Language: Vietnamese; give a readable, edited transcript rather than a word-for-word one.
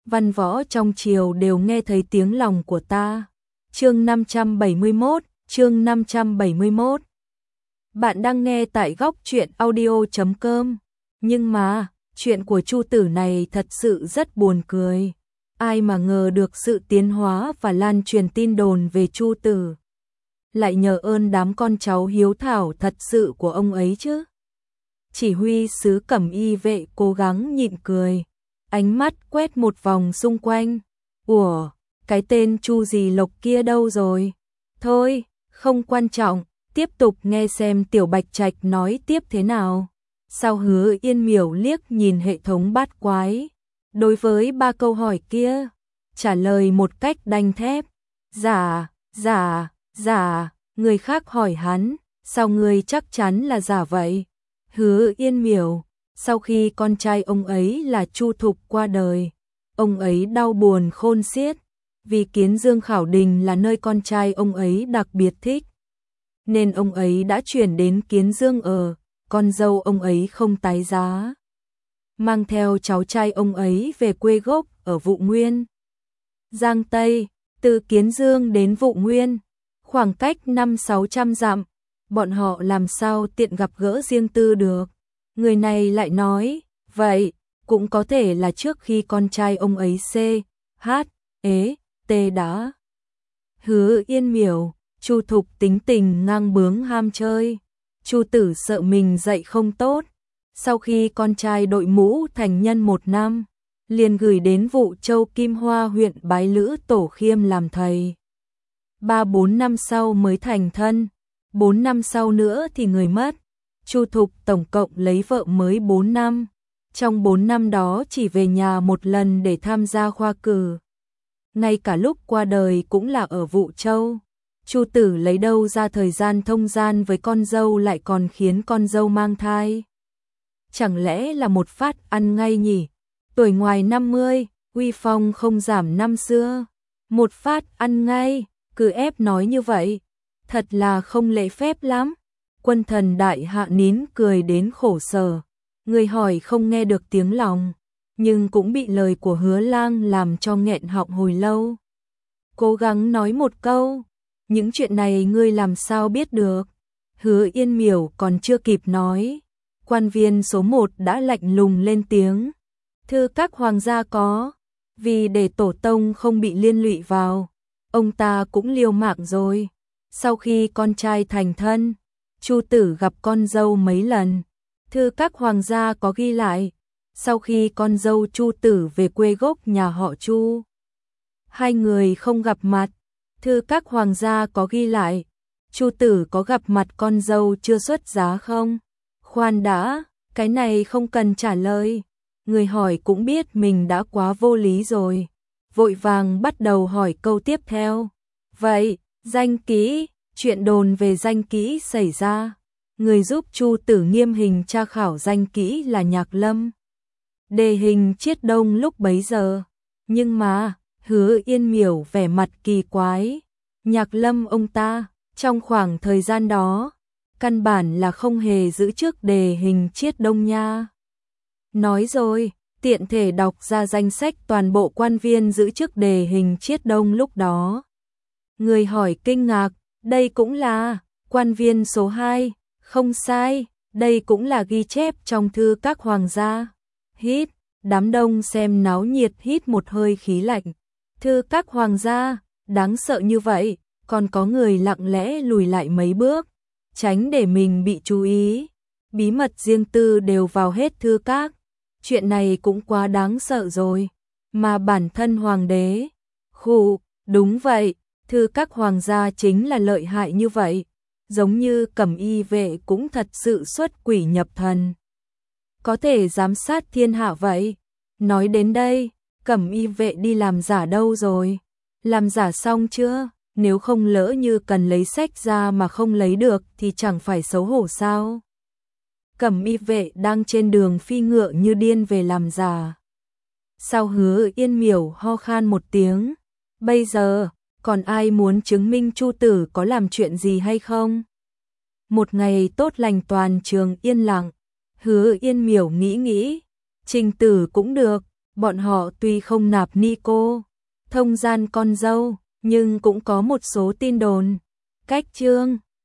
văn võ trong triều đều nghe thấy tiếng lòng của ta. Chương 571, chương 571. Bạn đang nghe tại góc truyện audio.com. Nhưng mà, chuyện của Chu Tử này thật sự rất buồn cười. Ai mà ngờ được sự tiến hóa và lan truyền tin đồn về Chu Tử. Lại nhờ ơn đám con cháu hiếu thảo thật sự của ông ấy chứ. Chỉ huy sứ Cẩm Y vệ cố gắng nhịn cười. Ánh mắt quét một vòng xung quanh. Ủa, cái tên Chu gì Lộc kia đâu rồi? Thôi, không quan trọng, tiếp tục nghe xem Tiểu Bạch Trạch nói tiếp thế nào. Sau Hứa Yên Miểu liếc nhìn hệ thống bát quái. Đối với 3 câu hỏi kia, trả lời một cách đanh thép. Giả, người khác hỏi hắn, sao người chắc chắn là giả vậy? Hứa Yên Miểu, sau khi con trai ông ấy là Chu Thục qua đời, ông ấy đau buồn khôn xiết, vì Kiến Dương Khảo Đình là nơi con trai ông ấy đặc biệt thích. Nên ông ấy đã chuyển đến Kiến Dương ở, con dâu ông ấy không tái giá. Mang theo cháu trai ông ấy về quê gốc ở Vụ Nguyên. Giang Tây, từ Kiến Dương đến Vụ Nguyên, khoảng cách 500-600 dặm, bọn họ làm sao tiện gặp gỡ riêng tư được. Người này lại nói, vậy, cũng có thể là trước khi con trai ông ấy T đã. Hứa Yên Miểu, Chu Thục tính tình ngang bướng ham chơi. Chu Tử sợ mình dạy không tốt. Sau khi con trai đội mũ thành nhân 1 năm, liền gửi đến Vụ Châu Kim Hoa huyện bái Lữ Tổ Khiêm làm thầy. 3-4 năm sau mới thành thân, 4 năm sau nữa thì người mất. Chu Thục tổng cộng lấy vợ mới 4 năm. Trong 4 năm đó chỉ về nhà một lần để tham gia khoa cử. Ngay cả lúc qua đời cũng là ở Vụ Châu. Chu Tử lấy đâu ra thời gian thông gian với con dâu lại còn khiến con dâu mang thai. Chẳng lẽ là một phát ăn ngay nhỉ? Tuổi ngoài 50, uy phong không giảm năm xưa. Một phát ăn ngay, cứ ép nói như vậy. Thật là không lễ phép lắm. Quân thần đại hạ nín cười đến khổ sở. Người hỏi không nghe được tiếng lòng, nhưng cũng bị lời của Hứa Lang làm cho nghẹn họng hồi lâu. Cố gắng nói một câu, những chuyện này ngươi làm sao biết được? Hứa Yên Miểu còn chưa kịp nói, quan viên số 1 đã lạnh lùng lên tiếng. Thư các hoàng gia có, vì để tổ tông không bị liên lụy vào, ông ta cũng liều mạng rồi. Sau khi con trai thành thân, Chu Tử gặp con dâu mấy lần. Thư các hoàng gia có ghi lại, sau khi con dâu Chu Tử về quê gốc nhà họ Chu, 2 người không gặp mặt. Thư các hoàng gia có ghi lại, Chu Tử có gặp mặt con dâu chưa xuất giá không? Khoan đã, cái này không cần trả lời. Người hỏi cũng biết mình đã quá vô lý rồi. Vội vàng bắt đầu hỏi câu tiếp theo. Vậy, danh kỹ, chuyện đồn về danh kỹ xảy ra. Người giúp Chu Tử nghiêm hình tra khảo danh kỹ là Nhạc Lâm. Đề hình Chiết Đông lúc bấy giờ. Nhưng mà, Hứa Yên Miểu vẻ mặt kỳ quái. Nhạc Lâm ông ta, trong khoảng thời gian đó, căn bản là không hề giữ chức đề hình Chiết Đông nha. Nói rồi, tiện thể đọc ra danh sách toàn bộ quan viên giữ chức đề hình Chiết Đông lúc đó. Người hỏi kinh ngạc, đây cũng là quan viên số 2, không sai, đây cũng là ghi chép trong thư các hoàng gia. Hít, đám đông xem náo nhiệt hít một hơi khí lạnh. Thư các hoàng gia, đáng sợ như vậy, còn có người lặng lẽ lùi lại mấy bước, tránh để mình bị chú ý. Bí mật riêng tư đều vào hết thư các. Chuyện này cũng quá đáng sợ rồi. Mà bản thân hoàng đế, khụ, đúng vậy, thư các hoàng gia chính là lợi hại như vậy. Giống như Cẩm Y vệ cũng thật sự xuất quỷ nhập thần, có thể giám sát thiên hạ vậy. Nói đến đây, Cẩm Y vệ đi làm giả đâu rồi? Làm giả xong chưa? Nếu không lỡ như cần lấy sách ra mà không lấy được thì chẳng phải xấu hổ sao? Cẩm Y vệ đang trên đường phi ngựa như điên về làm giả. Sau Hứa Yên Miểu ho khan một tiếng. Bây giờ, còn ai muốn chứng minh Chu Tử có làm chuyện gì hay không? Một ngày tốt lành toàn trường yên lặng. Hứa Yên Miểu nghĩ, Trình Tử cũng được, Bọn họ tuy không nạp ni cô, thông gian con dâu, nhưng cũng có một số tin đồn. Cách Trương